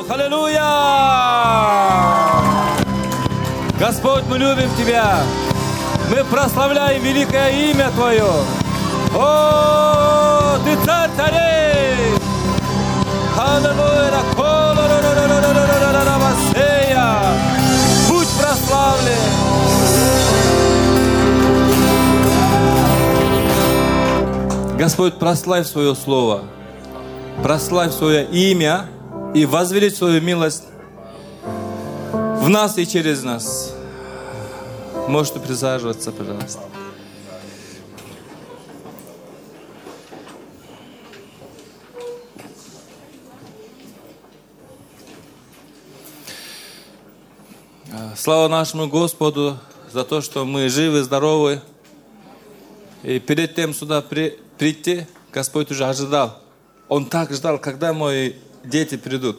Аллилуйя! Господь, мы любим Тебя. Мы прославляем великое имя Твое. О, Ты царь царей! Аллилуйя! Будь прославлен! Господь, прославь свое слово, прославь свое имя и возвеличь свою милость в нас и через нас. Можете присаживаться, пожалуйста. Слава нашему Господу за то, что мы живы, здоровы. И перед тем сюда прийти, Господь уже ожидал. Он так ждал, когда мои дети придут.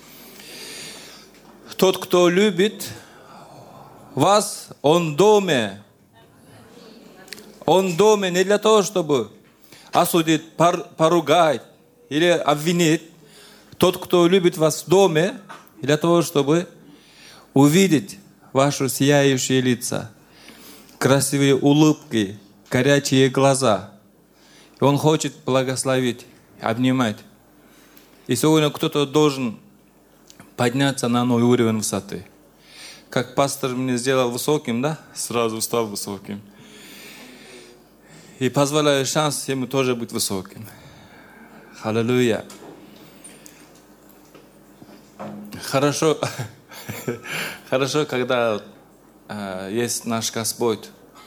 Тот, кто любит вас, он в доме. Он в доме не для того, чтобы осудить, поругать или обвинить. Тот, кто любит вас в доме, для того, чтобы увидеть ваши сияющие лица, красивые улыбки, горячие глаза. И Он хочет благословить, обнимать. И сегодня кто-то должен подняться на новый уровень высоты. Как пастор меня сделал высоким, да? Сразу стал высоким. И позволяю шанс ему тоже быть высоким. Аллилуйя. Хорошо, когда есть наш Господь.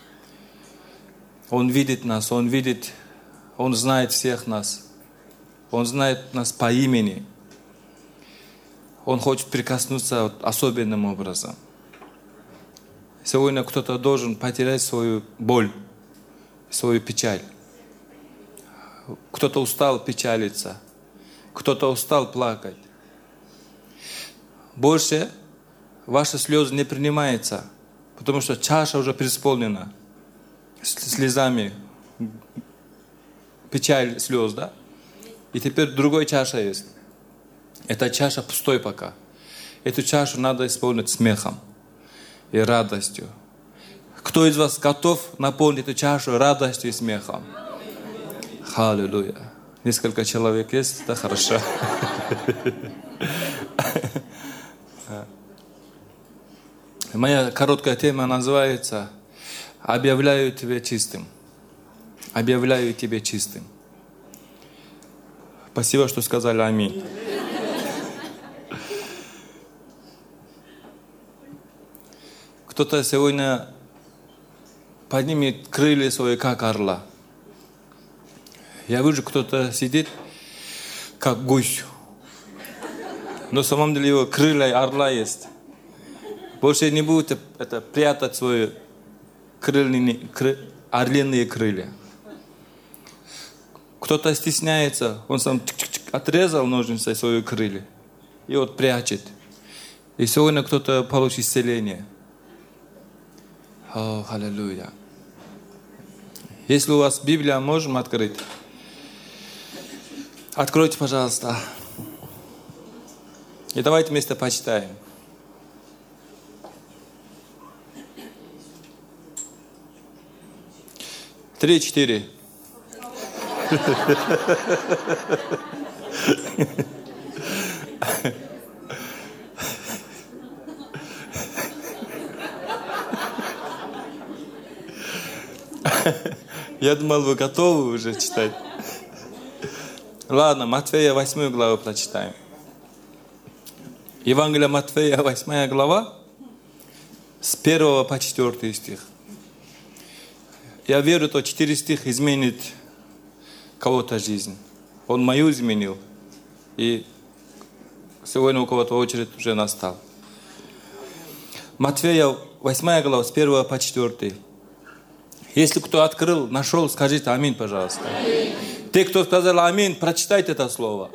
Он видит нас, Он знает всех нас. Он знает нас по имени. Он хочет прикоснуться особенным образом. Сегодня кто-то должен потерять свою боль, свою печаль. Кто-то устал печалиться, кто-то устал плакать. Больше ваши слезы не принимаются, потому что чаша уже преисполнена слезами, печаль слез, да? И теперь другая чаша есть. Эта чаша пустой пока. Эту чашу надо исполнить смехом и радостью. Кто из вас готов наполнить эту чашу радостью и смехом? Аллилуйя. Несколько человек есть, да, хорошо. Моя короткая тема называется «Объявляю тебя чистым». Объявляю тебя чистым. Спасибо, что сказали аминь. Кто-то сегодня поднимет крылья свои, как орла. Я вижу, кто-то сидит, как гусь. Но на самом деле его крылья орла есть. Больше не будете прятать свои орлиные крылья. Кто-то стесняется, он сам отрезал ножницей свои крылья и вот прячет. И сегодня кто-то получит исцеление. О, аллилуйя. Если у вас Библия, можем открыть? Откройте, пожалуйста. И давайте вместе почитаем. Три, четыре. Я думал, вы готовы уже читать. Ладно, Матфея 8 главу прочитаем. Евангелие Матфея 8 глава с 1 по 4 стих. Я верю, что 4 стих изменит кого-то жизнь. Он мою изменил. И сегодня у кого-то очередь уже настала. Матфея 8 глава с 1 по 4. Если кто открыл, нашел, скажите аминь, пожалуйста. Аминь. Те, кто сказал аминь, прочитайте это слово.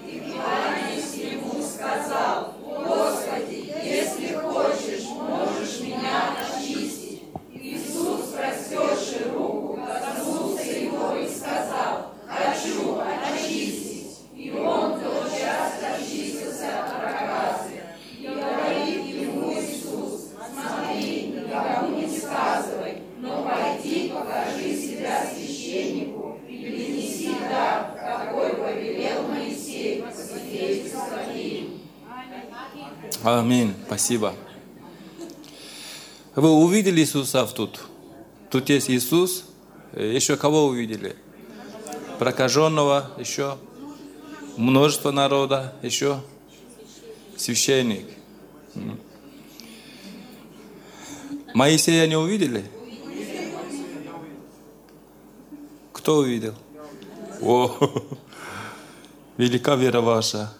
Господи, если хочешь, можешь Аминь. Спасибо. Вы увидели Иисуса тут? Тут есть Иисус. Еще кого увидели? Прокаженного, еще множество народа, еще священник. Моисея не увидели? Кто увидел? О, велика вера ваша.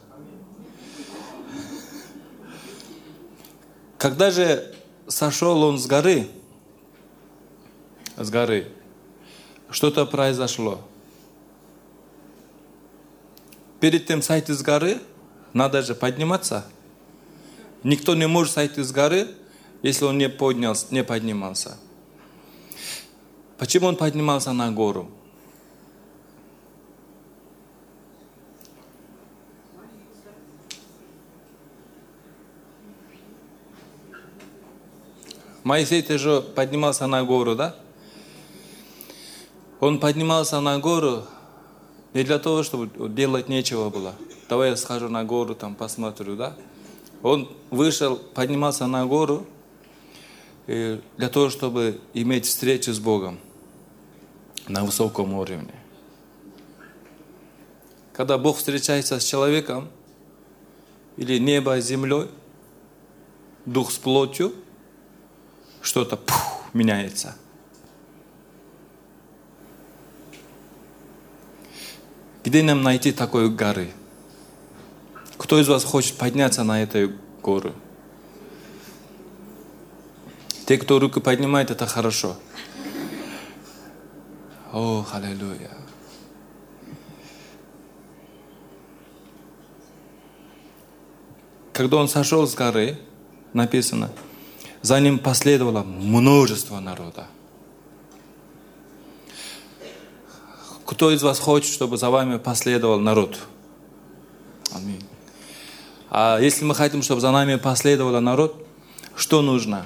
Когда же сошел он с горы, что-то произошло. Перед тем сойти с горы, надо же подниматься. Никто не может сойти с горы, если он не поднимался. Почему он поднимался на гору? Моисей тоже поднимался на гору, да? Он поднимался на гору не для того, чтобы делать нечего было. Давай я схожу на гору, там посмотрю, да? Он вышел, поднимался на гору для того, чтобы иметь встречу с Богом на высоком уровне. Когда Бог встречается с человеком, или небо с землей, дух с плотью, что-то меняется. Где нам найти такой горы? Кто из вас хочет подняться на эту гору? Те, кто руку поднимает, это хорошо. О, аллилуйя. Когда он сошел с горы, написано, за ним последовало множество народа. Кто из вас хочет, чтобы за вами последовал народ? Аминь. А если мы хотим, чтобы за нами последовал народ, что нужно?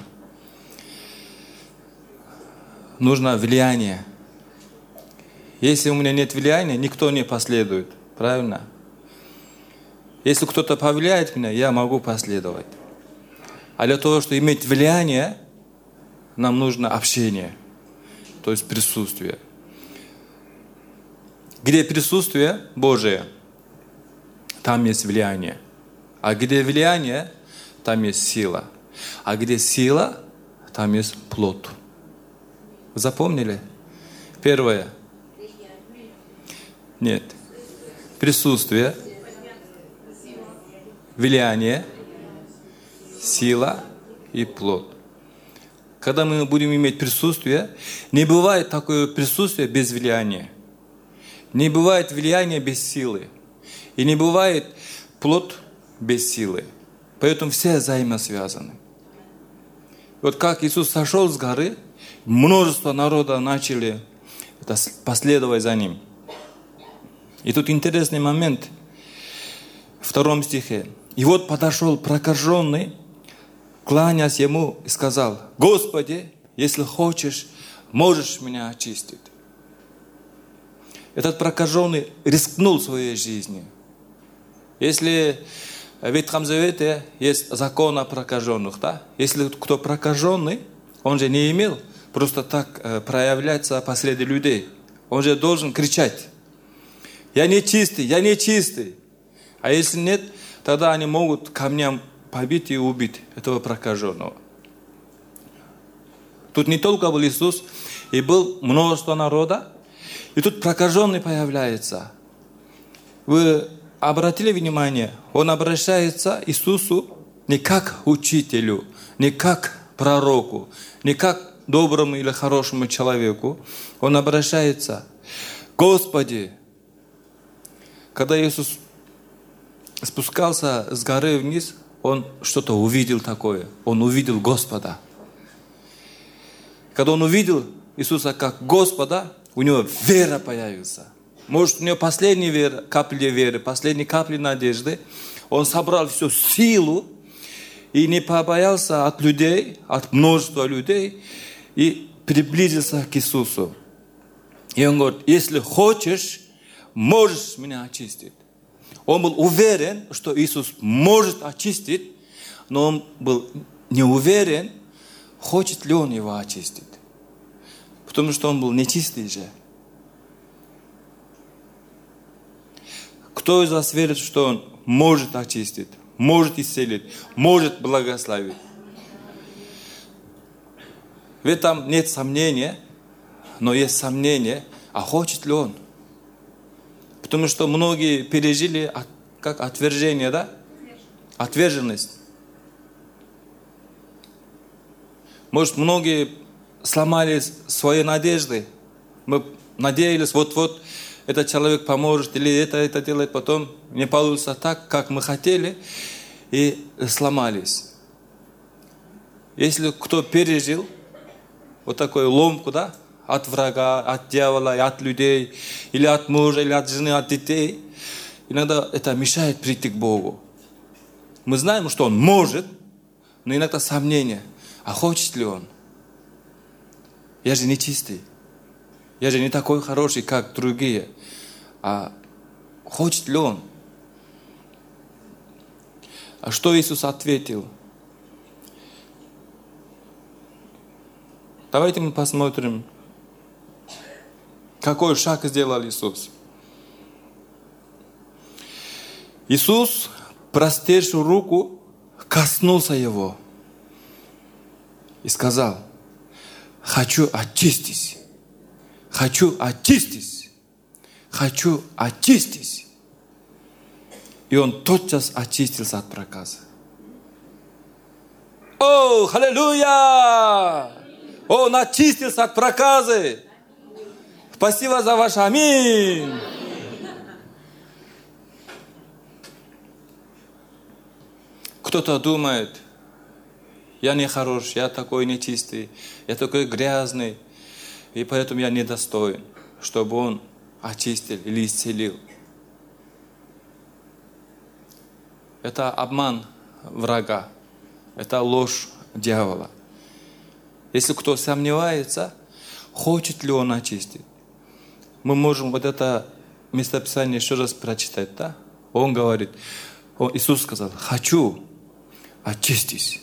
Нужно влияние. Если у меня нет влияния, никто не последует. Правильно? Если кто-то повлияет меня, я могу последовать. А для того, чтобы иметь влияние, нам нужно общение, то есть присутствие. Где присутствие Божие, там есть влияние. А где влияние, там есть сила. А где сила, там есть плод. Запомнили? Первое. Нет. Присутствие, влияние, сила и плод. Когда мы будем иметь присутствие, не бывает такое присутствие без влияния. Не бывает влияния без силы. И не бывает плод без силы. Поэтому все взаимосвязаны. Вот как Иисус сошел с горы, множество народа начали последовать за Ним. И тут интересный момент. В 2 стихе. И вот подошел прокаженный, кланясь Ему и сказал: Господи, если хочешь, можешь меня очистить. Этот прокаженный рискнул своей жизнью. Если в Ветхом Завете есть закон о прокаженных, да? Если кто прокаженный, он же не имел просто так проявляться посреди людей. Он же должен кричать: я не чистый, я не чистый. А если нет, тогда они могут камням побить и убить этого прокаженного. Тут не только был Иисус, и был множество народа, и тут прокаженный появляется. Вы обратили внимание, он обращается к Иисусу не как учителю, не как пророку, не как доброму или хорошему человеку. Он обращается: Господи. Когда Иисус спускался с горы вниз, он что-то увидел такое. Он увидел Господа. Когда он увидел Иисуса как Господа, у него вера появилась. Может, у него последняя вера, капля веры, последняя капля надежды. Он собрал всю силу и не побоялся от людей, от множества людей, и приблизился к Иисусу. И он говорит: если хочешь, можешь меня очистить. Он был уверен, что Иисус может очистить, но он был не уверен, хочет ли он его очистить. Потому что он был нечистый же. Кто из вас верит, что он может очистить, может исцелить, может благословить? В этом нет сомнения, но есть сомнение, а хочет ли он? Потому что многие пережили как отвержение, да? Отверженность. Может, многие сломали свои надежды. Мы надеялись, вот этот человек поможет, или это делает, потом не получится так, как мы хотели, и сломались. Если кто пережил вот такую ломку, да, от врага, от дьявола, от людей, или от мужа, или от жены, от детей, иногда это мешает прийти к Богу. Мы знаем, что Он может, но иногда сомнения. А хочет ли Он? Я же не чистый. Я же не такой хороший, как другие. А хочет ли Он? А что Иисус ответил? Давайте мы посмотрим, какой шаг сделал Иисус. Иисус, простерши руку, коснулся его и сказал: хочу очистись, хочу очистись, хочу очистись. И он тотчас очистился от проказа. О, аллилуйя! Он очистился от проказы. Спасибо за ваш аминь. Кто-то думает: я не хорош, я такой нечистый, я такой грязный, и поэтому я недостоин, чтобы он очистил или исцелил. Это обман врага, это ложь дьявола. Если кто сомневается, хочет ли он очистить, мы можем вот это местописание еще раз прочитать, да? Он говорит, Иисус сказал: хочу, очистись.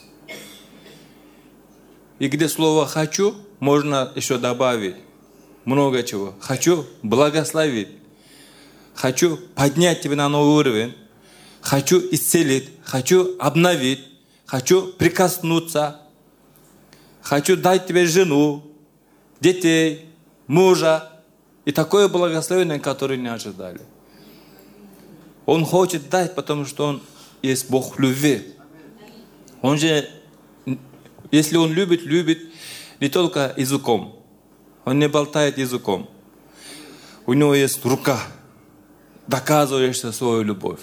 И где слово «хочу», можно еще добавить много чего. Хочу благословить, хочу поднять тебя на новый уровень, хочу исцелить, хочу обновить, хочу прикоснуться, хочу дать тебе жену, детей, мужа. И такое благословение, которое не ожидали. Он хочет дать, потому что Он есть Бог любви. Он же, если Он любит не только языком. Он не болтает языком. У Него есть рука, доказывающая свою любовь.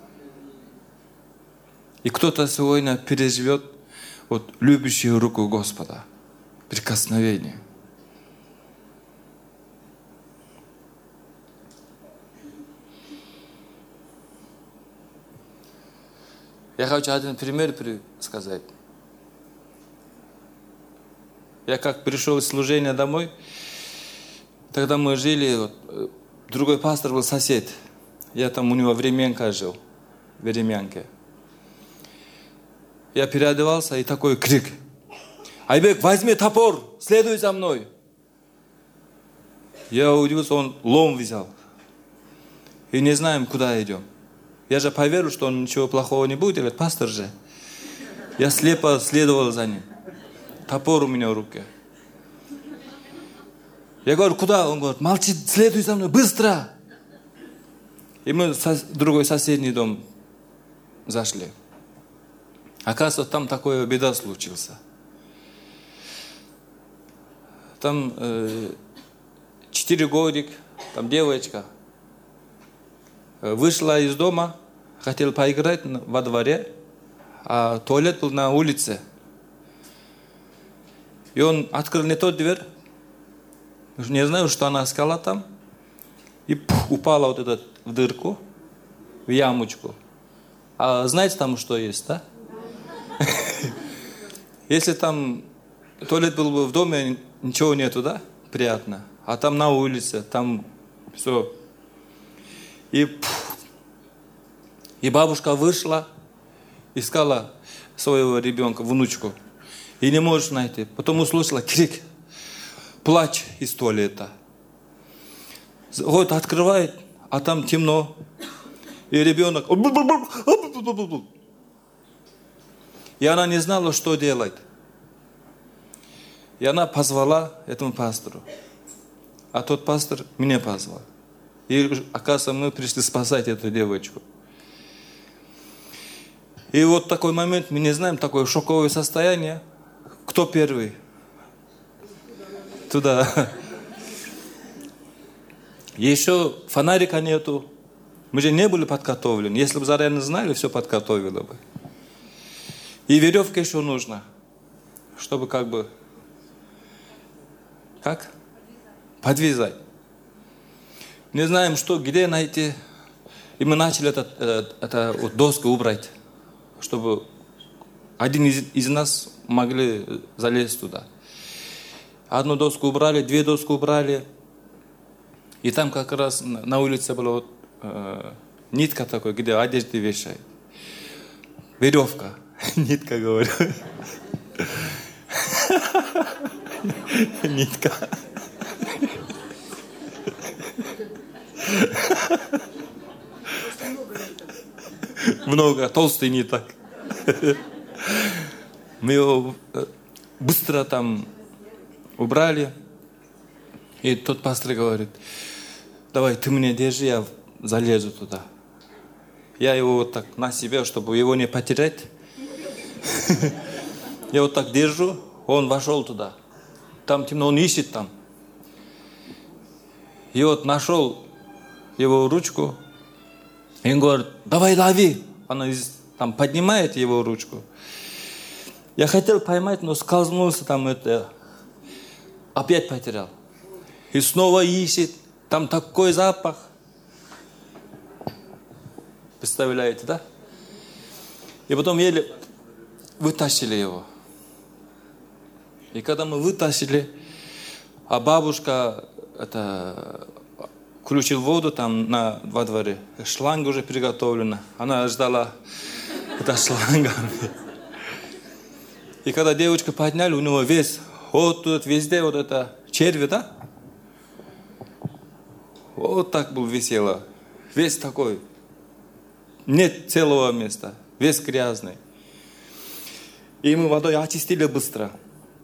И кто-то сегодня переживет вот любящую руку Господа, прикосновение. Я хочу один пример сказать. Я как пришел из служения домой, тогда мы жили, вот, другой пастор был сосед. Я там у него в Временко жил, в Временке. Я переодевался, и такой крик: Айбек, возьми топор, следуй за мной. Я удивился, он лом взял. И не знаем, куда идем. Я же поверил, что он ничего плохого не будет делать, пастор же. Я слепо следовал за ним. Топор у меня в руке. Я говорю: куда? Он говорит: молчи, следуй за мной, быстро. И мы в другой соседний дом зашли. Оказывается, там такая беда случилась. Там 4 годика, там девочка вышла из дома, хотела поиграть во дворе, а туалет был на улице. И он открыл не тот дверь, не знаю, что она искала там, и упала вот этот в дырку, в ямочку. А знаете там, что есть, да? Если там туалет был бы в доме, ничего нету, да? Приятно. А там на улице, там все. И бабушка вышла, искала своего ребенка, внучку, и не может найти. Потом услышала крик, плач из туалета. Вот открывает, а там темно, и ребенок... И она не знала, что делать. И она позвала этому пастору. А тот пастор меня позвал. И, оказывается, мы пришли спасать эту девочку. И вот такой момент, мы не знаем, такое шоковое состояние. Кто первый? Туда. Еще фонарика нету. Мы же не были подготовлены. Если бы заранее знали, все подготовило бы. И веревка еще нужна, чтобы как бы... Как? Подвязать. Не знаем, что, где найти. И мы начали это вот доску убрать, чтобы один из нас могли залезть туда. Одну доску убрали, 2 доски убрали. И там как раз на улице была вот, нитка такой, где одежды вешают. Веревка. Нитка, говорю. Нитка. Много, толстый ниток. Мы его быстро там убрали. И тот пастор говорит, давай ты мне держи, я залезу туда. Я его вот так на себя, чтобы его не потерять. Я вот так держу, он вошел туда. Там темно, он ищет там. И вот нашел его ручку. И он говорит, давай лови. Она там поднимает его ручку. Я хотел поймать, но скользнулся там это. Опять потерял. И снова ищет. Там такой запах. Представляете, да? И потом еле вытащили его. И когда мы вытащили, а бабушка включила воду там во дворе. Шланга уже приготовлена. Она ждала это шланга. И когда девочку подняли, у него весь, вот тут везде вот это черви, да? Вот так был весело. Весь такой. Нет целого места. Весь грязный. И мы водой очистили быстро.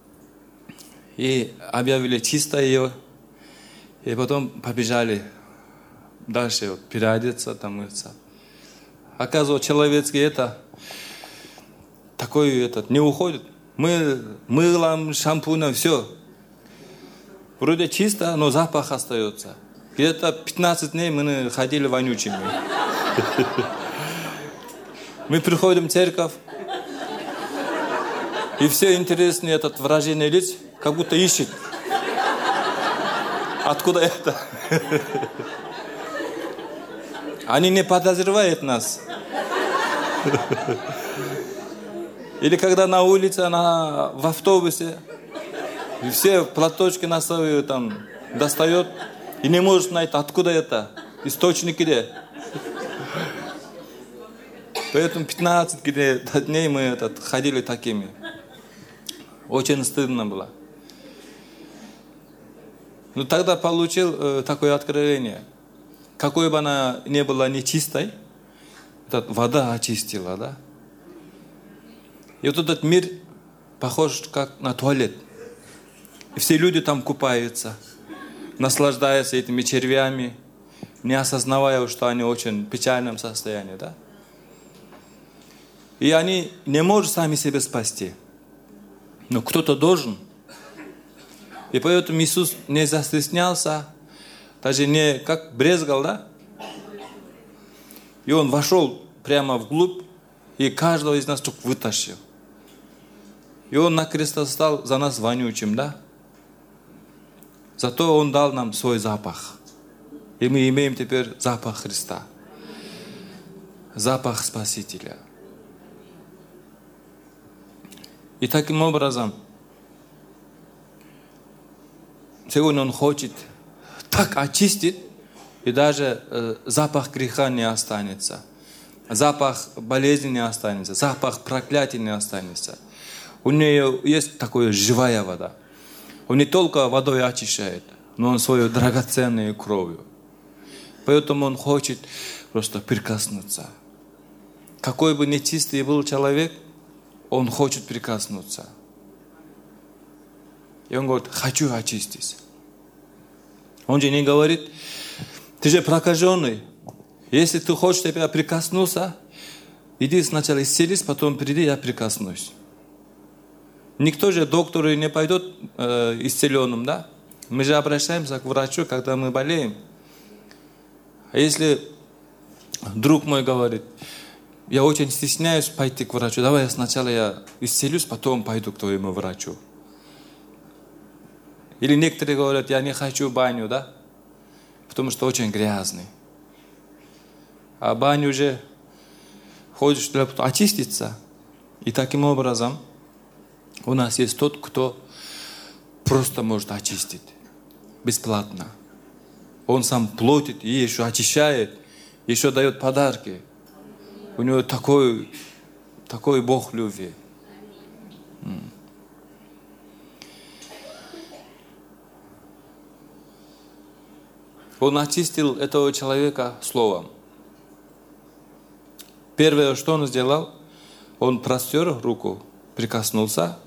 И объявили чисто ее. И потом побежали дальше вот, переодеться, там мыться. Оказывается, человеческий это такой этот не уходит. Мылом, шампунем, все. Вроде чисто, но запах остается. Где-то 15 дней мы ходили вонючими. Мы приходим в церковь, и все интересные этот выражение лиц, как будто ищет. Откуда это? Они не подозревают нас. Или когда на улице, в автобусе, и все платочки носовые там достает, и не может найти, откуда это, источник где. Поэтому 15 дней мы ходили такими. Очень стыдно было. Но тогда получил такое откровение. Какой бы она ни была нечистой, вода очистила, да? И вот этот мир похож как на туалет. И все люди там купаются, наслаждаются этими червями, не осознавая, что они в очень печальном состоянии, да? И они не могут сами себя спасти. Но кто-то должен. И поэтому Иисус не застеснялся, даже не как брезгал, да? И Он вошел прямо вглубь, и каждого из нас только вытащил. И Он на кресте стал за нас вонючим, да? Зато Он дал нам свой запах. И мы имеем теперь запах Христа. Запах Спасителя. И таким образом, сегодня Он хочет так очистить, и даже запах греха не останется. запах болезни не останется, запах проклятия не останется. У нее есть такая живая вода. Он не только водой очищает, но он свою драгоценную кровью. Поэтому он хочет просто прикоснуться. Какой бы нечистый был человек, он хочет прикоснуться. И он говорит, хочу очиститься. Он же не говорит, ты же прокаженный. Если ты хочешь, чтобы я прикоснулся, иди сначала исцелись, потом приди, я прикоснусь. Никто же, докторы, не пойдет исцеленным, да? Мы же обращаемся к врачу, когда мы болеем. А если друг мой говорит, я очень стесняюсь пойти к врачу, давай сначала я исцелюсь, потом пойду к твоему врачу. Или некоторые говорят, я не хочу баню, да? Потому что очень грязный. А баню уже ходишь, чтобы очиститься. И таким образом у нас есть тот, кто просто может очистить. Бесплатно. Он сам платит и еще очищает, еще дает подарки. У него такой Бог любви. Он очистил этого человека словом. Первое, что он сделал, он простер руку, прикоснулся,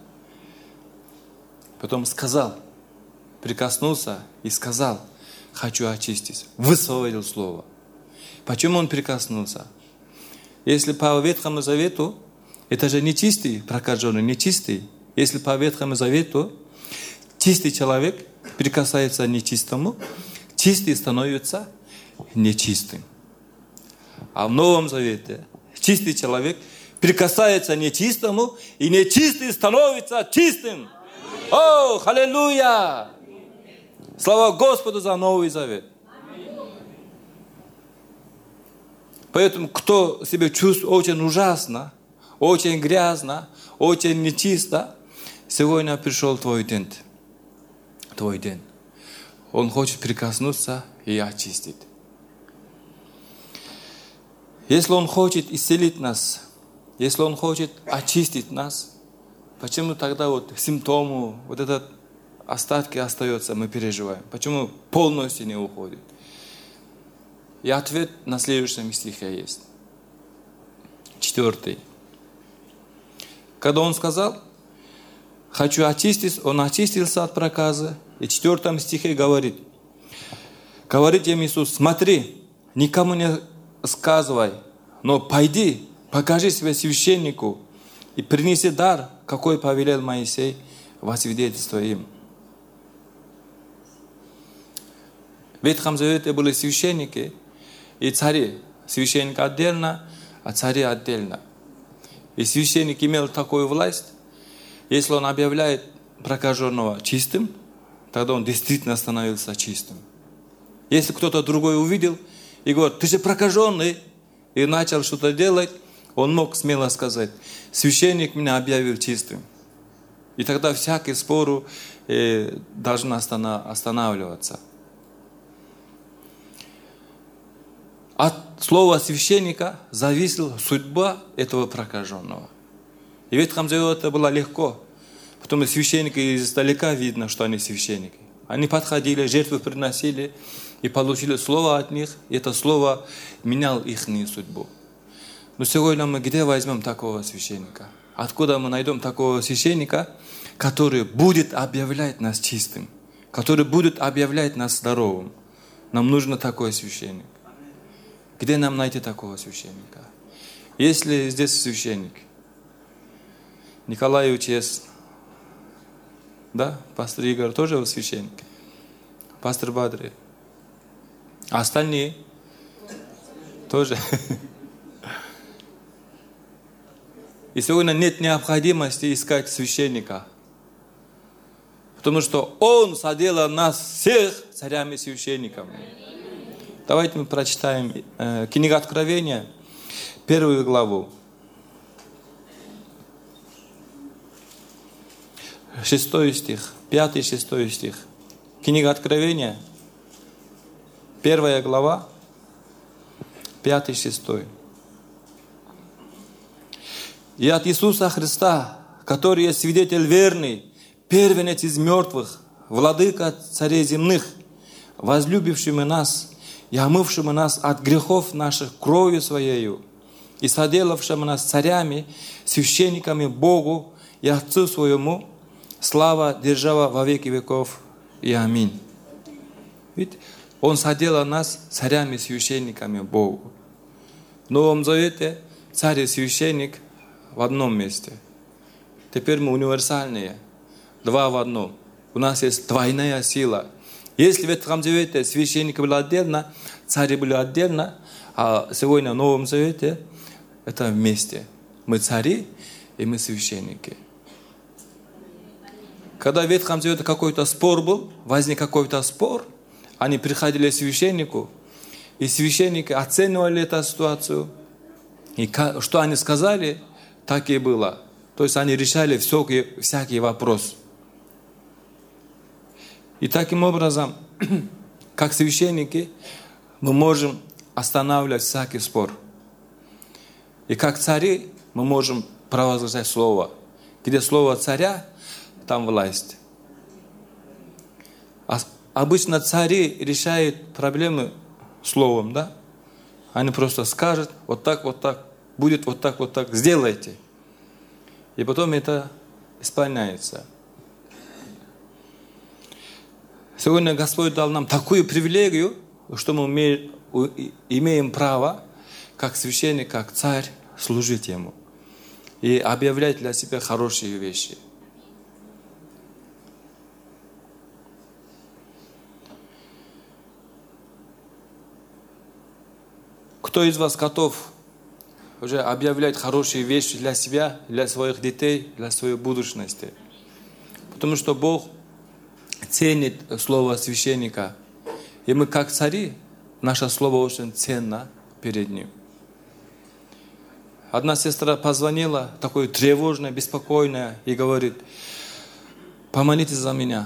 потом сказал, прикоснулся и сказал, хочу очистить. Высвободил слово. Почему он прикоснулся? Если по Ветхому Завету, это же нечистый, прокаженный, нечистый. Если по Ветхому Завету чистый человек прикасается к нечистому, чистый становится нечистым. А в Новом Завете чистый человек прикасается к нечистому, и нечистый становится чистым. О, аллилуйя! Слава Господу за Новый Завет. Поэтому, кто себя чувствует очень ужасно, очень грязно, очень нечисто, сегодня пришел твой день. Твой день. Он хочет прикоснуться и очистить. Если Он хочет исцелить нас, если Он хочет очистить нас, почему тогда вот симптомы, вот этот остатки остаются, мы переживаем? Почему полностью не уходит? И ответ на следующем стихе есть. 4. Когда Он сказал, хочу очистить, Он очистился от проказа. И в 4 стихе говорит им Иисус, смотри, никому не сказывай, но пойди, покажи себя священнику и принеси дар, какой повелел Моисей, во свидетельство им. В Ветхом Завете были священники и цари. Священник отдельно, а цари отдельно. И священник имел такую власть, если он объявляет прокаженного чистым, тогда он действительно становился чистым. Если кто-то другой увидел и говорит, ты же прокаженный, и начал что-то делать, он мог смело сказать, священник меня объявил чистым. И тогда всякий спор должен останавливаться. От слова священника зависела судьба этого прокаженного. И в Ветхом Завете это было легко. Потому что священники издалека видно, что они священники. Они подходили, жертвы приносили и получили слово от них. И это слово меняло их судьбу. Но сегодня мы где возьмем такого священника? Откуда мы найдем такого священника, который будет объявлять нас чистым, который будет объявлять нас здоровым? Нам нужен такой священник. Где нам найти такого священника? Есть ли здесь священник? Николай Учес, да? Пастор Игорь тоже священник. Пастор Бадри. А остальные тоже. И сегодня нет необходимости искать священника. Потому что Он соделал нас всех царями и священниками. Давайте мы прочитаем книгу Откровения, 1 главу. 6 стих, 5-6 стих. Книга Откровения, 1 глава, 5-6. И от Иисуса Христа, который есть свидетель верный, первенец из мертвых, владыка царей земных, возлюбившими нас и омывшими нас от грехов наших кровью Своею, и соделавшими нас царями, священниками Богу и Отцу Своему, слава, держава во веки веков. И аминь. Ведь Он соделал нас царями, священниками Богу. В Новом Завете царь и священник в одном месте. Теперь мы универсальные, два в одном. У нас есть двойная сила. Если в Ветхом Завете священники были отдельно, цари были отдельно, а сегодня в Новом Завете это вместе. Мы цари и мы священники. Когда в Ветхом Завете какой-то спор был, возник какой-то спор, они приходили к священнику, и священники оценивали эту ситуацию, и что они сказали, так и было. То есть они решали всякий вопрос. И таким образом, как священники, мы можем останавливать всякий спор. И как цари мы можем провозглашать слово. Где слово царя, там власть. Обычно цари решают проблемы словом, да? Они просто скажут, вот так, будет вот так, сделайте. И потом это исполняется. Сегодня Господь дал нам такую привилегию, что мы имеем право, как священник, как царь, служить Ему. И объявлять для себя хорошие вещи. Кто из вас готов уже объявлять хорошие вещи для себя, для своих детей, для своей будущности? Потому что Бог ценит слово священника. И мы, как цари, наше слово очень ценно перед Ним. Одна сестра позвонила, такой тревожная, беспокойная, и говорит: помолитесь за меня.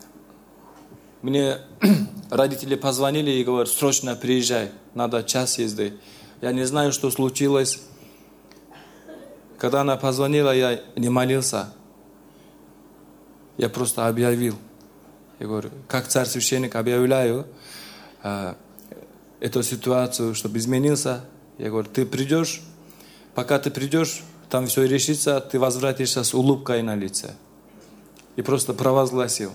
Мне родители позвонили и говорят: срочно приезжай, надо час езды. Я не знаю, что случилось. Когда она позвонила, я не молился. Я просто объявил. Я говорю, как царь-священник объявляю эту ситуацию, чтобы изменился. Я говорю, ты придешь, пока ты придешь, там все решится, ты возвратишься с улыбкой на лице. И просто провозгласил.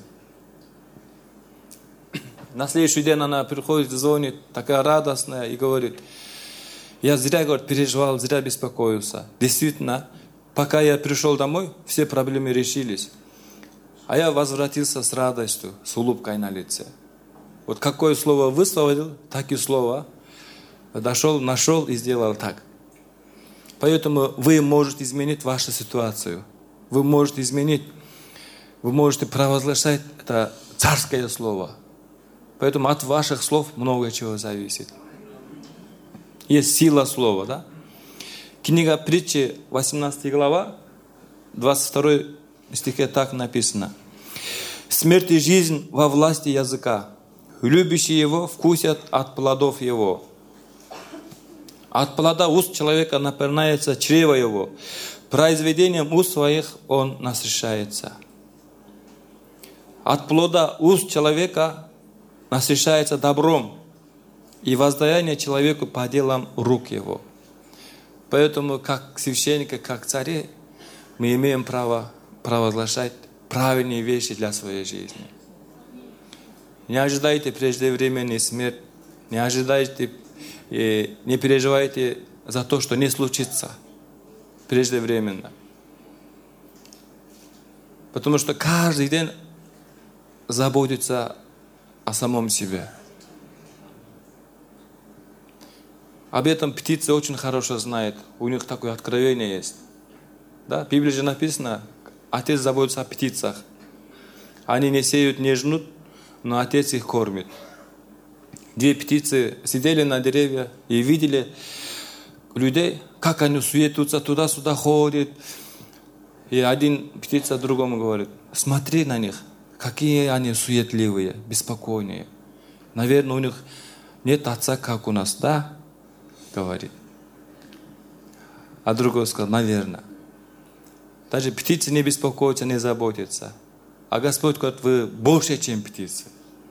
На следующий день она приходит, звонит, такая радостная, и говорит, я зря, говорит, переживал, зря беспокоился. Действительно, пока я пришел домой, все проблемы решились. А я возвратился с радостью, с улыбкой на лице. Вот какое слово высвободил, так и слово дошел, нашел и сделал так. Поэтому вы можете изменить вашу ситуацию. Вы можете изменить, вы можете провозглашать это царское слово. Поэтому от ваших слов много чего зависит. Есть сила слова, да? Книга Притчи, 18 глава, 22 стихе так написано. Смерть и жизнь во власти языка. Любящие его вкусят от плодов его. От плода уст человека наполняется чрево его. Произведением уст своих он насыщается. От плода уст человека насыщается добром и воздаяние человеку по делам рук его. Поэтому, как священники, как цари, мы имеем право провозглашать правильные вещи для своей жизни. Не ожидайте преждевременной смерти, не ожидайте, не переживайте за то, что не случится преждевременно. Потому что каждый день заботится о самом себе. Об этом птицы очень хорошо знают. У них такое откровение есть. Да? В Библии же написано, Отец заботится о птицах. Они не сеют, не жнут, но Отец их кормит. Две птицы сидели на деревьях и видели людей, как они суетятся, туда-сюда ходят. И один птица другому говорит, смотри на них, какие они суетливые, беспокойные. Наверное, у них нет отца, как у нас, да? Говорит. А другой сказал, наверное. Даже птицы не беспокоятся, не заботятся. А Господь говорит, вы больше, чем птицы.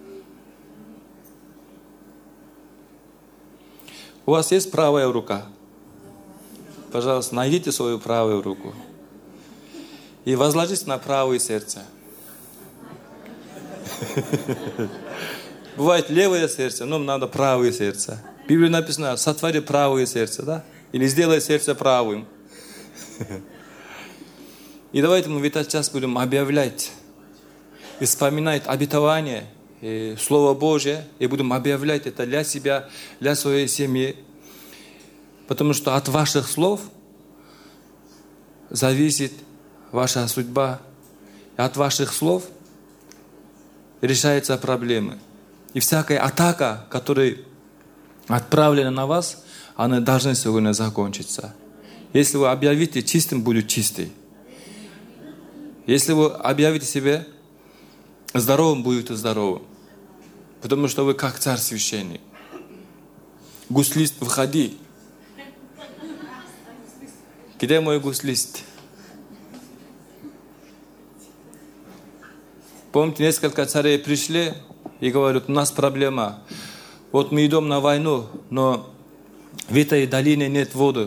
У вас есть правая рука? Пожалуйста, найдите свою правую руку. И возложите на правое сердце. Бывает левое сердце, но надо правое сердце. В Библии написано, сотвори правое сердце, да? Или сделай сердце правым. И давайте мы в этот час будем объявлять, и вспоминать обетование, и Слово Божье, и будем объявлять это для себя, для своей семьи. Потому что от ваших слов зависит ваша судьба. И от ваших слов решаются проблемы. И всякая атака, которая отправлена на вас, она должна сегодня закончиться. Если вы объявите чистым, будет чистый. Если вы объявите себя здоровым, будете здоровым. Потому что вы как царь-священник. Гуслист, выходи. Где мой гуслист? Помните, несколько царей пришли и говорят, у нас проблема. Вот мы идем на войну, но в этой долине нет воды.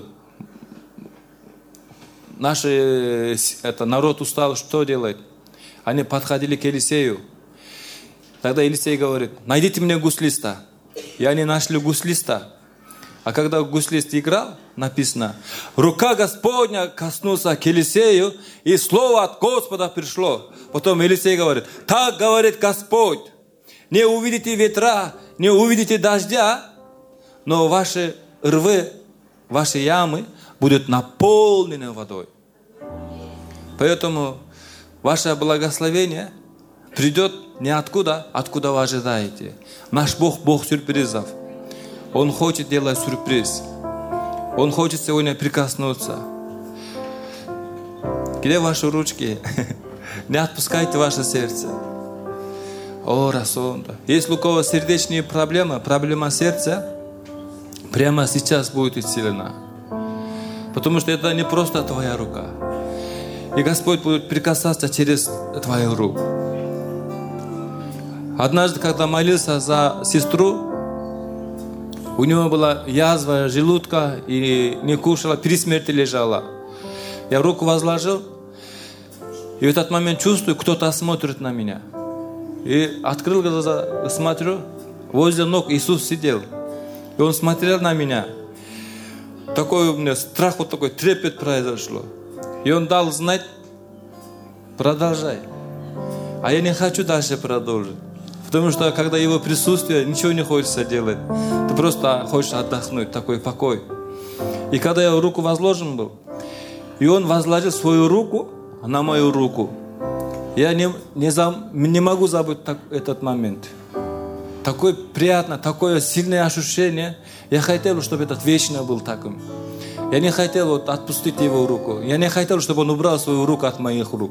Наш народ устал, что делать? Они подходили к Елисею. Тогда Елисей говорит, найдите мне гуслиста. И они нашли гуслиста. А когда гуслист играл, написано, рука Господня коснулся к Елисею, и слово от Господа пришло. Потом Елисей говорит, так говорит Господь, не увидите ветра, не увидите дождя, но ваши рвы, ваши ямы будут наполнены водой. Поэтому ваше благословение придет не откуда, откуда вы ожидаете. Наш Бог, Бог сюрпризов. Он хочет делать сюрприз. Он хочет сегодня прикоснуться. Где ваши ручки? Не отпускайте ваше сердце. О, Расонда. Если у кого сердечные проблемы, проблема сердца, прямо сейчас будет исцелена. Потому что это не просто твоя рука. И Господь будет прикасаться через твою руку. Однажды, когда молился за сестру, у него была язва желудка и не кушала, при смерти лежала. Я руку возложил, и в этот момент чувствую, кто-то смотрит на меня. И открыл глаза, смотрю, возле ног Иисус сидел. И Он смотрел на меня. Такой у меня страх, вот такой трепет произошло. И Он дал знать, продолжай. А я не хочу дальше продолжить. Потому что, когда Его присутствие, ничего не хочется делать. Ты просто хочешь отдохнуть, такой покой. И когда я руку возложен был, и Он возложил свою руку на мою руку, я не могу забыть этот момент. Такое приятное, такое сильное ощущение. Я хотел, чтобы этот вечно был таким. Я не хотел вот отпустить Его руку. Я не хотел, чтобы Он убрал свою руку от моих рук.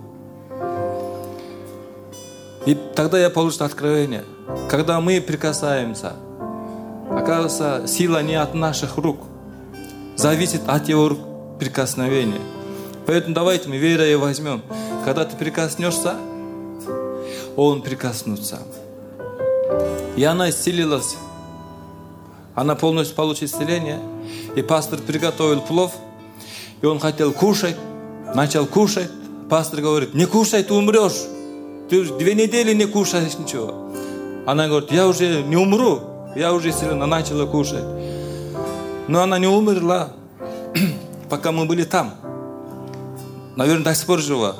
И тогда я получил откровение. Когда мы прикасаемся, оказывается, сила не от наших рук. Зависит от Его прикосновения. Поэтому давайте мы верой возьмем. Когда ты прикоснешься, Он прикоснется. И она исцелилась. Она полностью получит исцеление. И пастор приготовил плов. И он хотел кушать. Начал кушать. Пастор говорит, не кушай, ты умрешь. Ты 2 недели не кушаешь ничего. Она говорит, я уже не умру. Я уже исцелена, начала кушать. Но она не умерла, пока мы были там. Наверное, до сих пор жива.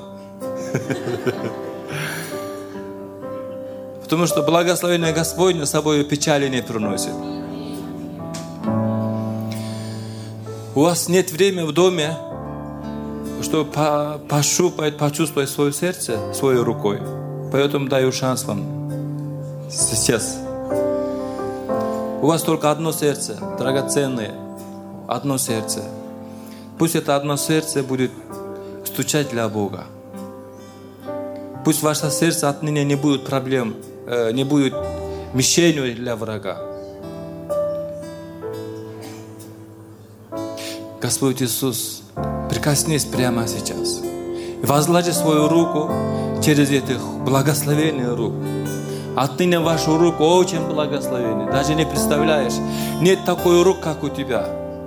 Потому что благословение Господне с собой печали не приносит. У вас нет времени в доме, чтобы пощупать, почувствовать свое сердце своей рукой. Поэтому даю шанс вам сейчас. У вас только одно сердце, драгоценное. Одно сердце. Пусть это одно сердце будет стучать для Бога. Пусть ваше сердце отныне не будет проблем, не будет мишенью для врага. Господь Иисус, прикоснись прямо сейчас. Возложи свою руку через этих благословенных рук. Отныне вашу руку очень благословенная. Даже не представляешь. Нет такой рук, как у тебя.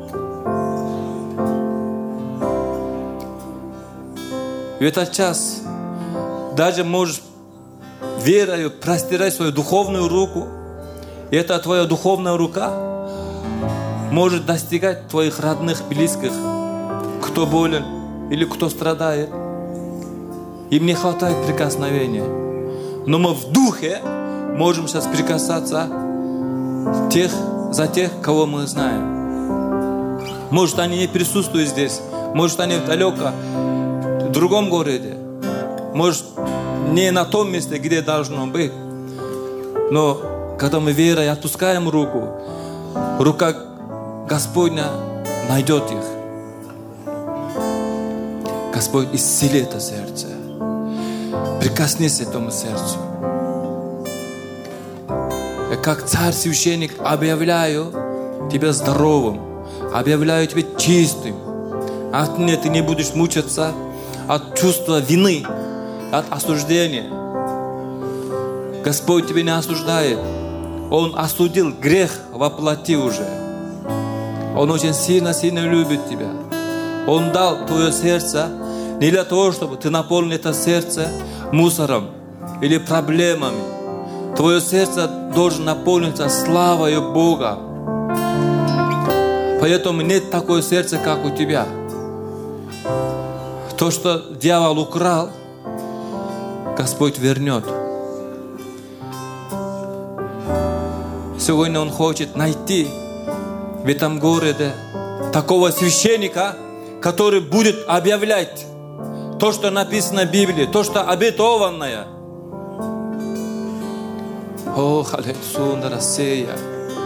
В этот час даже можешь верою простирать свою духовную руку. И эта твоя духовная рука может достигать твоих родных, близких, кто болен или кто страдает. Им не хватает прикосновения. Но мы в духе можем сейчас прикасаться за тех, кого мы знаем. Может, они не присутствуют здесь. Может, они далеко, в другом городе. Может, не на том месте, где должно быть. Но когда мы верой отпускаем руку, рука Господня найдет их. Господь, исцели это сердце. Прикоснись к этому сердцу. Я как царь-священник объявляю тебя здоровым, объявляю тебя чистым. Отныне ты не будешь мучиться от чувства вины, от осуждения. Господь тебя не осуждает. Он осудил грех во плоти уже. Он очень сильно-сильно любит тебя. Он дал твое сердце не для того, чтобы ты наполнил это сердце мусором или проблемами. Твое сердце должно наполниться славой Бога. Поэтому нет такого сердца, как у тебя. То, что дьявол украл, Господь вернет. Сегодня Он хочет найти в этом городе такого священника, который будет объявлять то, что написано в Библии, то, что обетованное. О, халлелуя, Россия.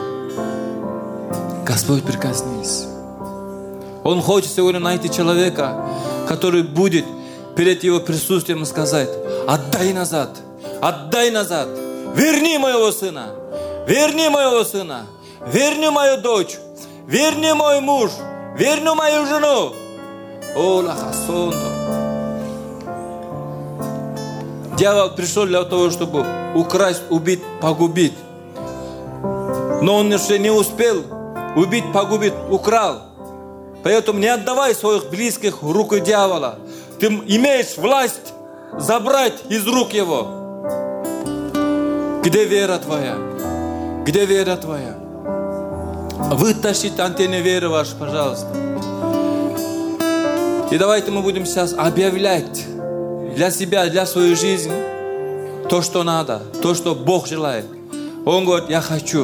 Господь, прикоснись. Он хочет сегодня найти человека, который будет перед Его присутствием сказать: отдай назад, верни моего сына, верни моего сына, верни мою дочь, верни мой муж, верни мою жену. О, лахасондо. Дьявол пришел для того, чтобы украсть, убить, погубить. Но он еще не успел убить, погубить, украл. Поэтому не отдавай своих близких в руки дьявола. Ты имеешь власть забрать из рук его. Где вера твоя? Где вера твоя? Вытащите антенны веры ваши, пожалуйста. И давайте мы будем сейчас объявлять для себя, для своей жизни то, что надо, то, что Бог желает. Он говорит: я хочу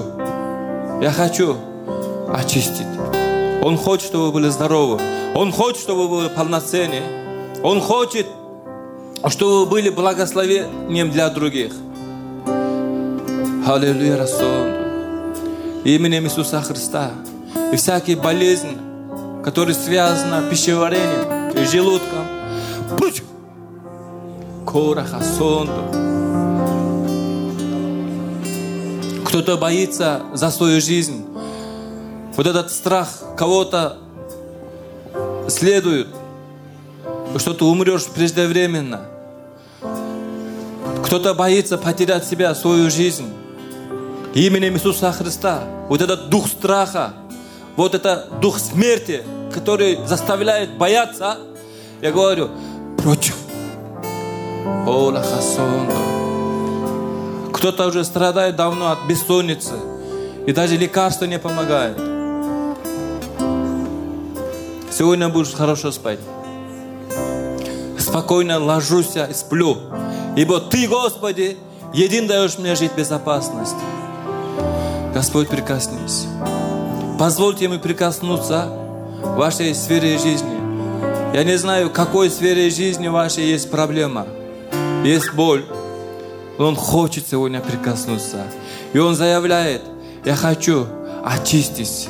очистить. Он хочет, чтобы вы были здоровы. Он хочет, чтобы вы были полноценны. Он хочет, чтобы вы были благословением для других. Аллилуйя, Расул. Именем Иисуса Христа. И всякие болезни, которые связаны с пищеварением и желудком, пусть кто-то боится за свою жизнь. Вот этот страх кого-то следует, что ты умрешь преждевременно. Кто-то боится потерять себя, свою жизнь. Именем Иисуса Христа. Вот этот дух страха, вот этот дух смерти, который заставляет бояться, я говорю: прочь. Кто-то уже страдает давно от бессонницы, и даже лекарства не помогают. Сегодня будешь хорошо спать. Спокойно ложусь и сплю. Ибо Ты, Господи, един даешь мне жить в безопасности. Господь, прикоснись. Позвольте ему прикоснуться в вашей сфере жизни. Я не знаю, в какой сфере жизни вашей есть проблема, есть боль. Но Он хочет сегодня прикоснуться. И Он заявляет: я хочу очистить.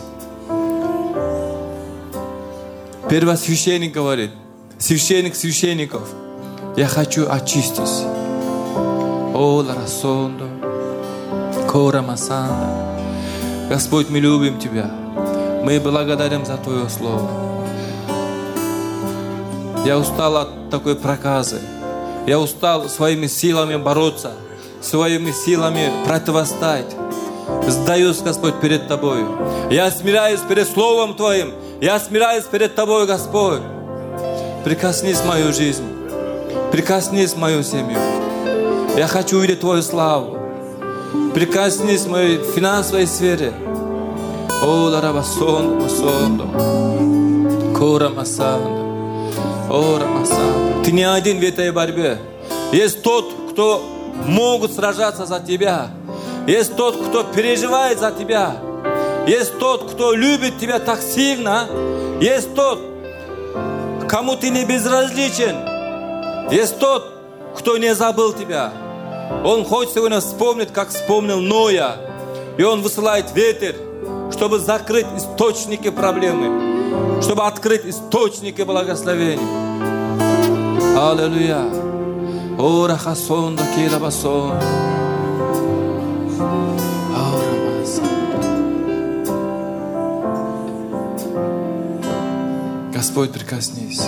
Первосвященник говорит, священник священников: я хочу очистить. О, ларасондо, кора масанда. Господь, мы любим Тебя. Мы благодарим за Твое Слово. Я устал от такой проказы. Я устал своими силами бороться, своими силами противостоять. Сдаюсь, Господь, перед Тобой. Я смиряюсь перед Словом Твоим. Я смиряюсь перед Тобой, Господь. Прикоснись в мою жизнь. Прикоснись в мою семью. Я хочу увидеть Твою славу. Прикоснись в моей финансовой сфере. О, Ларабасон, Масондо. Кора Масанда. Ора Масанда. Ты не один в этой борьбе. Есть тот, кто могут сражаться за тебя. Есть тот, кто переживает за тебя. Есть тот, кто любит тебя так сильно. Есть тот, кому ты не безразличен. Есть тот, кто не забыл тебя. Он хочет сегодня вспомнить, как вспомнил Ноя. И он высылает ветер, чтобы закрыть источники проблемы, чтобы открыть источники благословений. Аллилуйя. Ора хасон да кирабасон. Господь, прикоснись.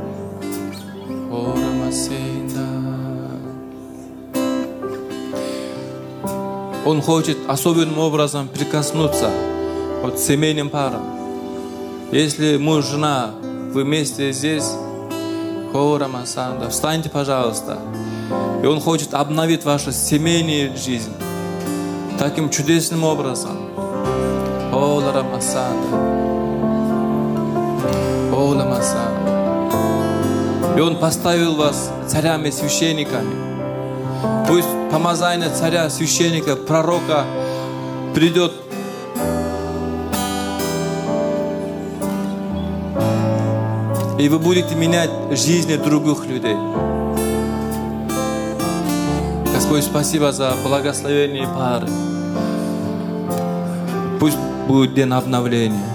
Он хочет особенным образом прикоснуться к семейным парам. Если муж, жена, вы вместе здесь, встаньте, пожалуйста. И Он хочет обновить вашу семейную жизнь таким чудесным образом. И Он поставил вас царями, священниками. Пусть помазание царя, священника, пророка придет и вы будете менять жизни других людей. Господь, спасибо за благословение пары. Пусть будет день обновления.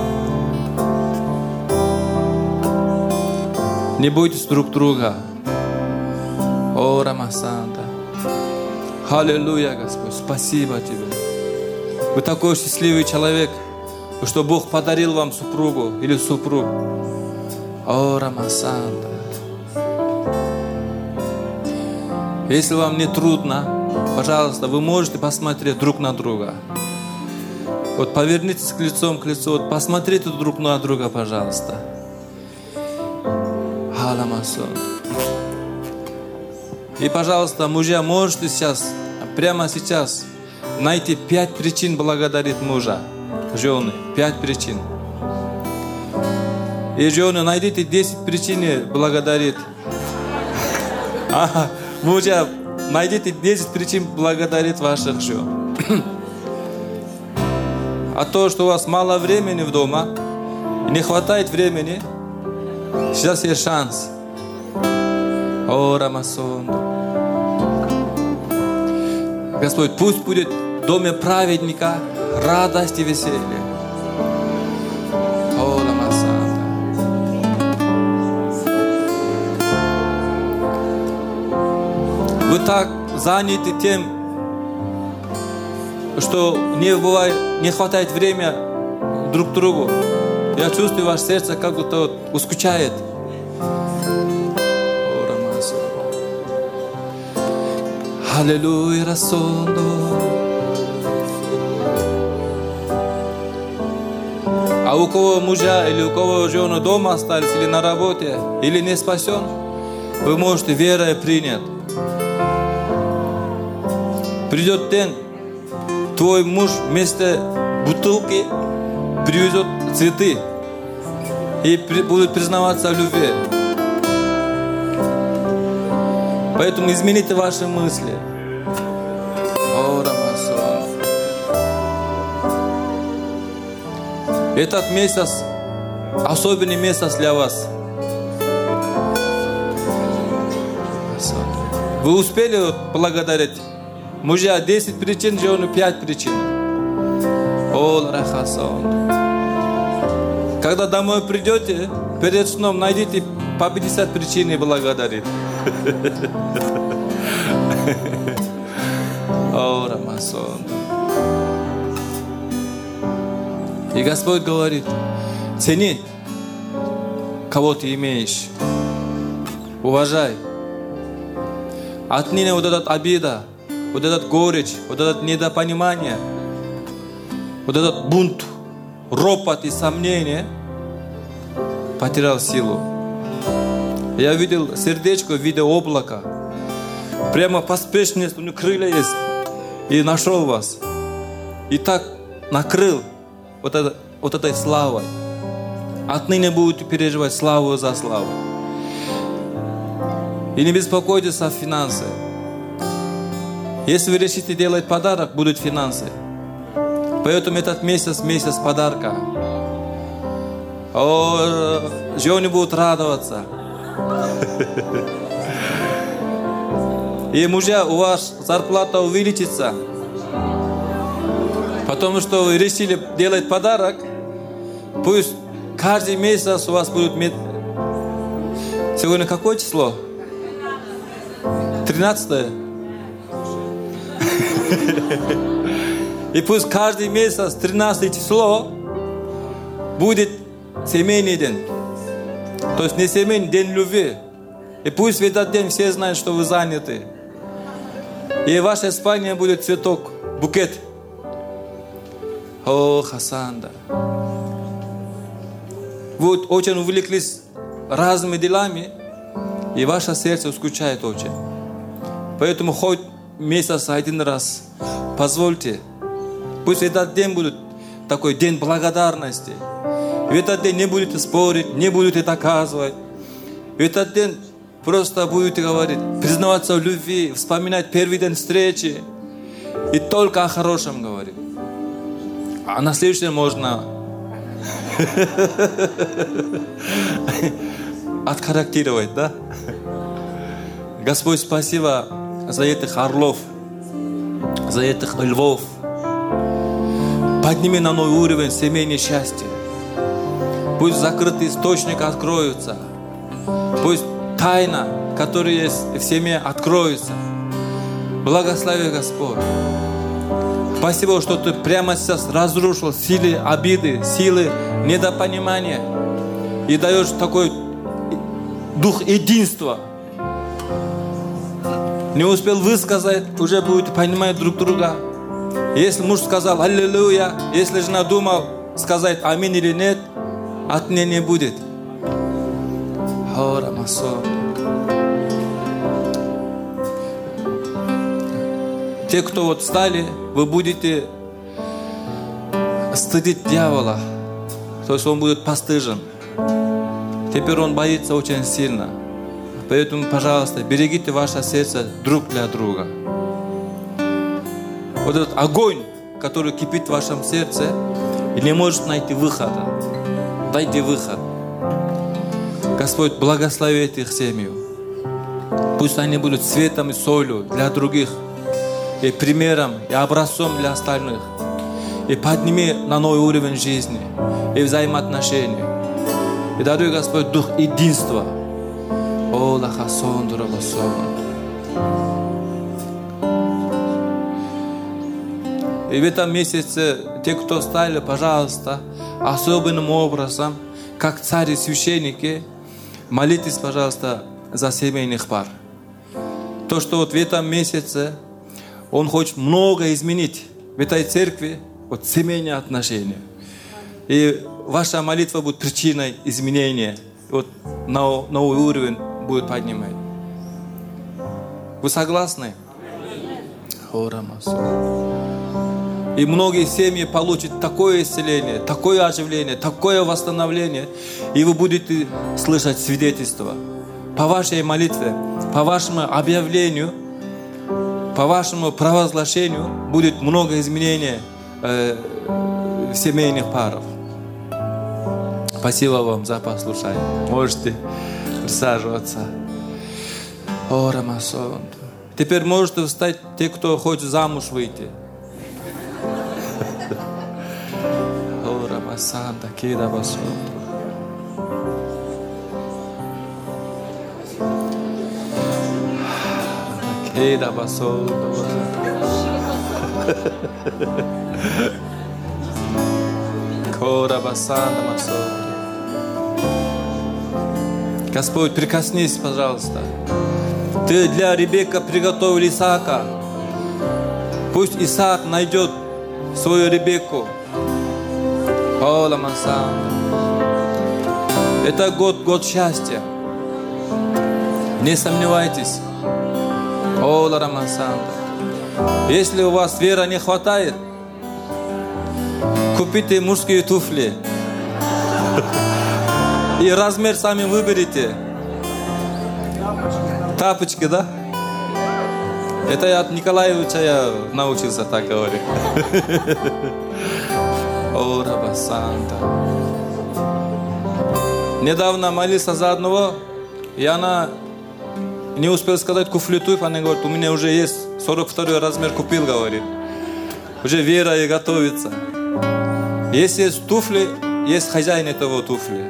Не бойтесь друг друга. О, Рамасанда. Аллилуйя, Господь. Спасибо Тебе. Вы такой счастливый человек, что Бог подарил вам супругу или супруг. О, Рамасанда. Если вам не трудно, пожалуйста, вы можете посмотреть друг на друга. Вот повернитесь к лицу. Вот посмотрите друг на друга, пожалуйста. И, пожалуйста, мужья, можете сейчас, прямо сейчас, найти 5 причин благодарить мужа, жены, 5 причин. И жены, найдите 10 причин благодарить. Мужья, найдите 10 причин благодарить ваших жен. А то, что у вас мало времени в дома, не хватает времени, сейчас есть шанс. О, Рамасон. Господь, пусть будет в доме праведника радость и веселье. О, Рамасон. Вы так заняты тем, что не хватает времени друг другу. Я чувствую, ваше сердце как будто ускучает. Аллилуйя, Расондо. А у кого мужа или у кого жена дома остались, или на работе, или не спасен, вы можете верой принять. Придет день, твой муж вместо бутылки привезет цветы и будет признаваться в любви. Поэтому измените ваши мысли. О, Рамасон. Этот месяц особенный месяц для вас. Вы успели благодарить мужья 10 причин, жену 5 причин. О, Рахасон. Когда домой придете, перед сном найдите по 50 причин и благодарить. О, Рамасон. И Господь говорит: цени, кого ты имеешь. уважай. Отныне вот этот обида, вот этот горечь, вот это недопонимание, вот этот бунт, ропот и сомнение потерял силу. Я видел сердечко в виде облака. Прямо поспешность, у него крылья есть. И нашел вас. И так накрыл вот этой славой. Отныне будете переживать славу за славу. И не беспокойтесь о финансах. Если вы решите делать подарок, будут финансы. Поэтому этот месяц подарка. Жены будут радоваться. И мужья, у вас зарплата увеличится. Потому что вы решили делать подарок. Пусть каждый месяц у вас будет... Сегодня какое число? 13. И пусть каждый месяц 13 число будет семейный день. То есть не семейный день любви. И пусть в этот день все знают, что вы заняты. И в вашей спальне будет цветок, букет. О, Хасанда. Вы очень увлеклись разными делами, и ваше сердце скучает очень. Поэтому хоть месяц один раз позвольте. Пусть этот день будет такой день благодарности. В этот день не будете спорить, не будете доказывать. В этот день просто будете говорить, признаваться в любви, вспоминать первый день встречи. И только о хорошем говорить. А на следующий день можно откорректировать, да? Господь, спасибо за этих орлов, за этих львов. Подними на новый уровень семейное счастье. Пусть закрытый источник откроется. Пусть тайна, которая есть в семье, откроется. Благослови, Господь. Спасибо, что Ты прямо сейчас разрушил силы обиды, силы недопонимания. И даешь такой дух единства. Не успел высказать, уже будете понимать друг друга. Если муж сказал «Аллилуйя», если жена думала сказать «Аминь» или нет, отныне не будет. Те, кто вот встали, вы будете стыдить дьявола. То есть он будет постыжен. Теперь он боится очень сильно. Поэтому, пожалуйста, берегите ваше сердце друг для друга. Вот этот огонь, который кипит в вашем сердце, и не может найти выхода. Дайте выход. Господь, благослови их семью. Пусть они будут светом и солью для других, и примером, и образцом для остальных. И подними на новый уровень жизни и взаимоотношений. И даруй, Господь, дух единства. О, лахасон, дурабасон. И в этом месяце те, кто стали, пожалуйста, особенным образом, как цари и священники, молитесь, пожалуйста, за семейных пар. То, что вот в этом месяце Он хочет много изменить в этой церкви, вот семейные отношения. И ваша молитва будет причиной изменения. Вот на новый уровень будет поднимать. Вы согласны? И многие семьи получат такое исцеление, такое оживление, такое восстановление. И вы будете слышать свидетельства. По вашей молитве, по вашему объявлению, по вашему провозглашению будет много изменений семейных паров. Спасибо вам за послушание. Можете присаживаться. О, Рамасон. Теперь можете встать те, кто хочет замуж выйти. О, Рамасан, такие Рамасон. Такие Рамасон. Кора Басана Масо. Господь, прикоснись, пожалуйста. Ты для Ребекка приготовил Исаака. Пусть Исаак найдет свою Ребекку. Это год счастья. Не сомневайтесь. Если у вас веры не хватает, купите мужские туфли. И размер сами выберите. Тапочки, да? Это я от Николаевича я научился так говорить. О, Рабасанта. Недавно молился за одного, и она не успела сказать куфлетуй, она говорит, у меня уже есть 42 размер, купил, говорит. Уже вера и готовится. Если есть туфли, есть хозяин этого туфли.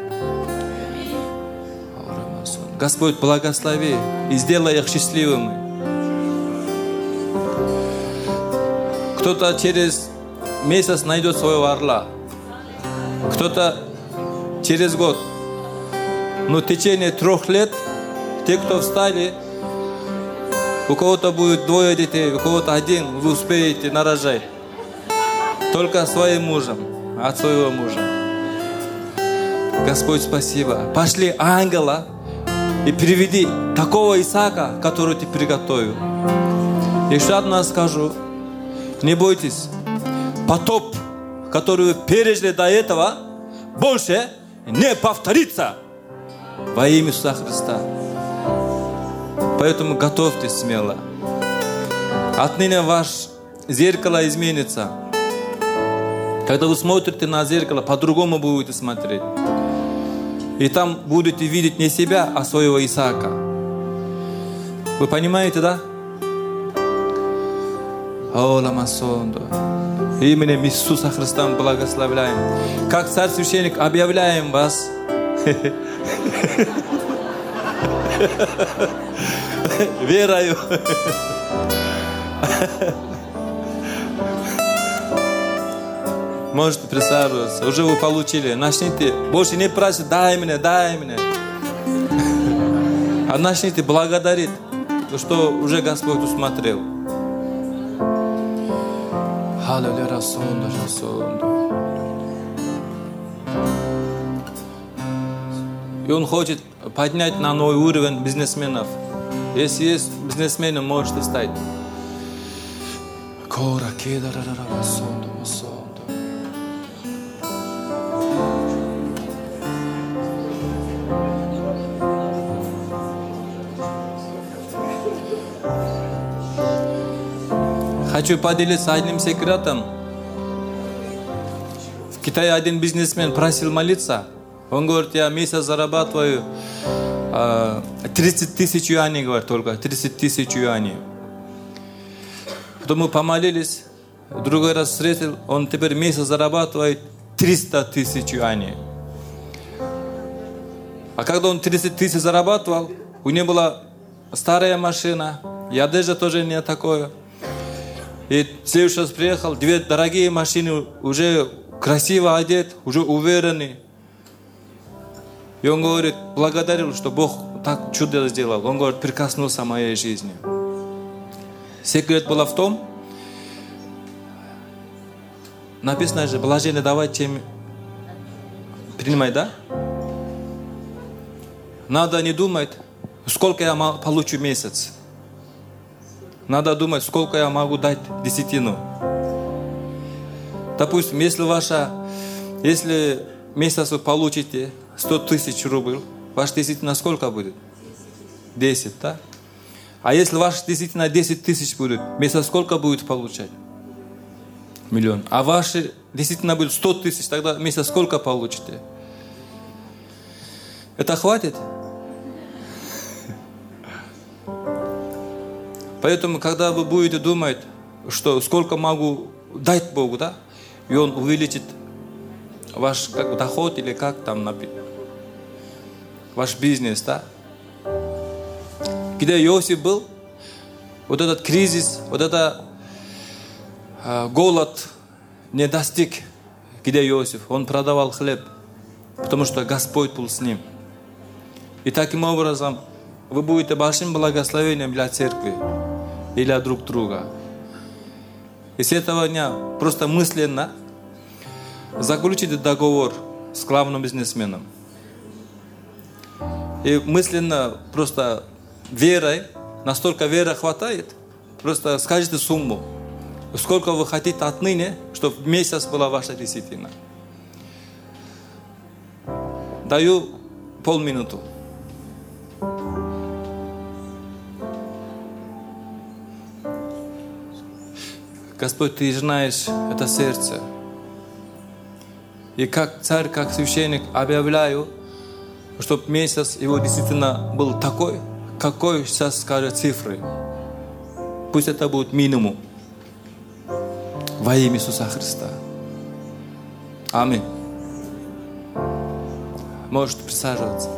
Господь, благослови и сделай их счастливыми. Кто-то через месяц найдет своего орла. Кто-то через год. Но в течение 3 лет те, кто встали, у кого-то будет 2 детей, у кого-то 1, вы успеете нарожать. Только своим мужем, от своего мужа. Господь, спасибо. Пошли ангела и приведи такого Исаака, который ты приготовил. Еще одно скажу. Не бойтесь. Потоп, который вы пережили до этого, больше не повторится. Во имя Иисуса Христа. Поэтому готовьтесь смело. Отныне ваше зеркало изменится. Когда вы смотрите на зеркало, по-другому будете смотреть. И там будете видеть не себя, а своего Исаака. Вы понимаете, да? Именем Иисуса Христа благословляем. Как царь-священник объявляем вас. Верою. Можете присаживаться. Уже вы получили. Начните. Больше не просить, дай мне, дай мне. А начните благодарить, что уже Господь усмотрел. Аллилуйя, Расунда, Расунда. И Он хочет поднять на новый уровень бизнесменов. Если есть бизнесмены, можете встать. Кора, кеда, Расунда, Расунда. Хочу поделиться одним секретом. В Китае один бизнесмен просил молиться. Он говорит, я месяц зарабатываю 30 тысяч юаней, говорит, только 30 тысяч юаней. Потом мы помолились, другой раз встретил, он теперь месяц зарабатывает 300 тысяч юаней. А когда он 30 тысяч зарабатывал, у него была старая машина, и одежда тоже не такое. И следующий раз приехал, 2 дорогие машины, уже красиво одет, уже уверенный. И он говорит, благодарил, что Бог так чудо сделал. Он говорит, прикоснулся к моей жизни. Секрет был в том, написано же, блажение давать, чем принимай, да? Надо не думать, сколько я получу в месяц. Надо думать, сколько я могу дать десятину. Допустим, если месяц вы получите 100 тысяч рублей, ваша десятина сколько будет? 10, да? А если ваша десятина 10 тысяч будет, месяц сколько будет получать? 1 миллион. А ваша десятина будет 100 тысяч, тогда месяц сколько получите? Это хватит? Поэтому, когда вы будете думать, что сколько могу дать Богу, да, и Он увеличит ваш доход или как там написано, ваш бизнес, да. Где Иосиф был, вот этот кризис, вот этот голод не достиг, где Иосиф. Он продавал хлеб, потому что Господь был с ним. И таким образом вы будете большим благословением для церкви и для друг друга. И с этого дня просто мысленно заключите договор с главным бизнесменом. И мысленно просто верой, настолько веры хватает, просто скажите сумму, сколько вы хотите отныне, чтобы в месяц была ваша десятина. Даю полминуты. Господь, Ты знаешь это сердце. И как царь, как священник объявляю, чтобы месяц его действительно был такой, какой сейчас скажет цифры. Пусть это будет минимум. Во имя Иисуса Христа. Аминь. Можете присаживаться.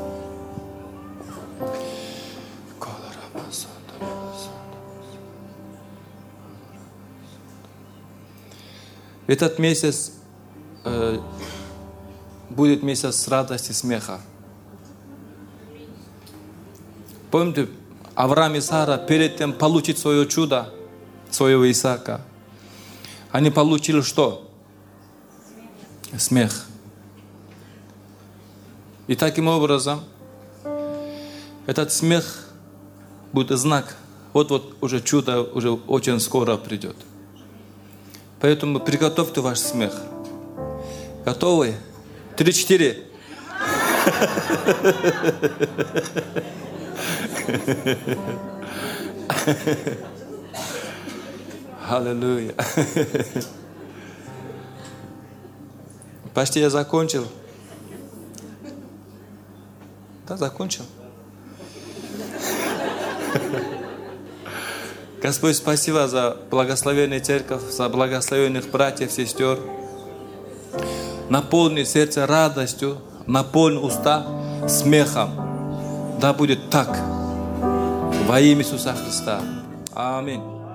Этот месяц будет месяц радости и смеха. Помните, Авраам и Сара перед тем получить свое чудо, своего Исаака, они получили что? Смех. И таким образом этот смех будет знак. Вот уже чудо уже очень скоро придет. Поэтому приготовьте ваш смех. Готовы? 3-4. Аллилуйя. Почти я закончил. Да, закончил. Господь, спасибо за благословенную церковь, за благословенных братьев, сестер. Наполни сердце радостью, наполни уста смехом. Да будет так. Во имя Иисуса Христа. Аминь.